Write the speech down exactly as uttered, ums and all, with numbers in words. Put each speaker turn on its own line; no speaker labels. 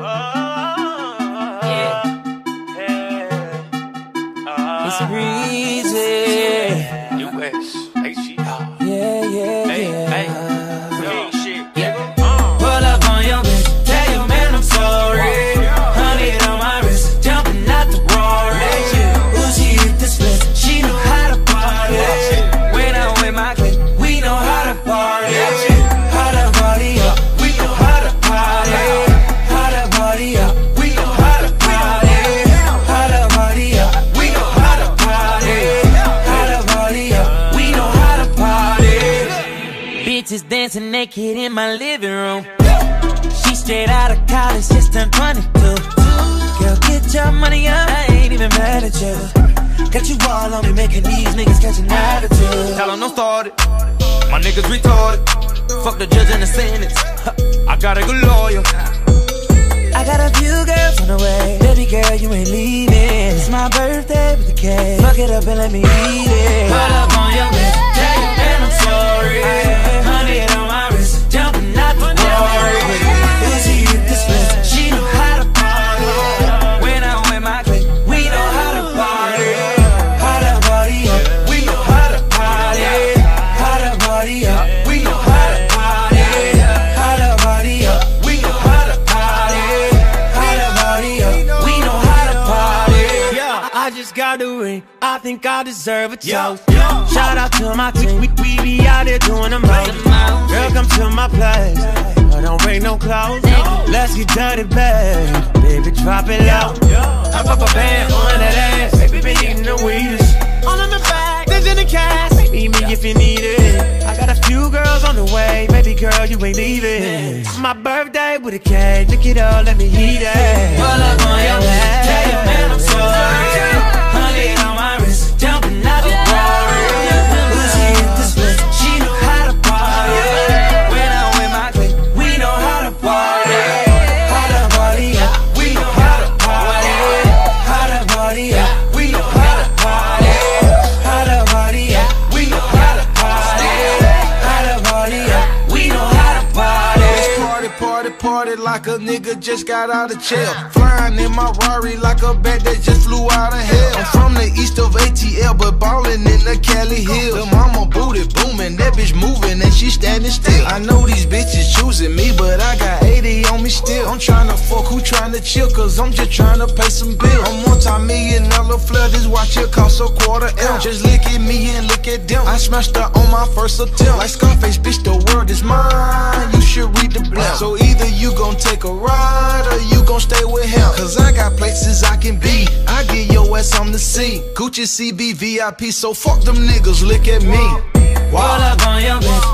It's breezy.
U S H E R.
Yeah, yeah,
Hey,
yeah.
hey. King shit.
Yeah. Pull up on your bitch, tell your man I'm sorry. Honey on my wrist, jumping out the Rory. Ooh, she hit the split, she know how to party. When I'm with my clique, we know how to party. How to party up, we know how to party. How to party up, we know how to party. How to party up, we know how to party. How to party up, we know how to party. Bitches dancing naked in my living room. She straight out of college, just turned twenty-two. Girl, get your money up, I ain't even mad at you. Got you all on me, making these niggas catch an attitude.
Tell 'em don't start it. My niggas retarded. Fuck the judge and the sentence. I got a good lawyer.
I got a few girls on the way. Baby girl, you ain't leaving. It's my birthday with the cake. Fuck it up and let me eat it. Pull up on your bitch, tell your man I'm sorry. Honey on my wrist, jumping out the Rory. She hit the split, she know how to party. When I'm with my clique, we know how to party. How to party up, we know how to party. How to party up, we know how to party. How to party up, we know how to party. How to party up, we know how to party. Yeah, I just got the ring, I think I deserve a toast. Shout out to my team, we, we be out there doing the most. Girl, come to my place, but don't bring no clothes. Let's get dirty, babe. Baby, drop it low. I pop a band on that ass. Baby, been eating the weedest. All in the bag, there's in the cash. Meet me if you need it. I got a few girls on the way. Baby girl, you ain't leaving. It's my birthday with a cake. Look it up, let me eat it. Pull up on your back, tell your man I'm sorry. Honey on my wrist, jumping out the Rory. She hit the split, she know how to party. When I'm with my clique, we know how to party. How to party up, we know how to party. How to party up, we know how to party. How to party up, we know how to party. How to party up, we know how to party.
Party, party, party like a nigga just got out of jail. Flying in my Rari like a bat that just flew out of hell. I'm from the east of A T L, but ballin' in the Cali Hills. The mama booty booming, that bitch moving and she standing still. I know these bitches choosing me, but I got eighty on me still. I'm tryna fuck, who tryna chill, cause I'm just tryna pay some bills. I'm multi-million dollar flood, this watch it cost a quarter M. Just look at me and look at them. I smashed her on my first attempt. Like Scarface, bitch, the world is mine. You should read the blunt. So either you gon' take a ride or you gon' stay with him. Cause I got places I can be. I get your ass on the scene. Gucci C B V I P, so fuck them niggas, look at me.
Pull up on your bitch,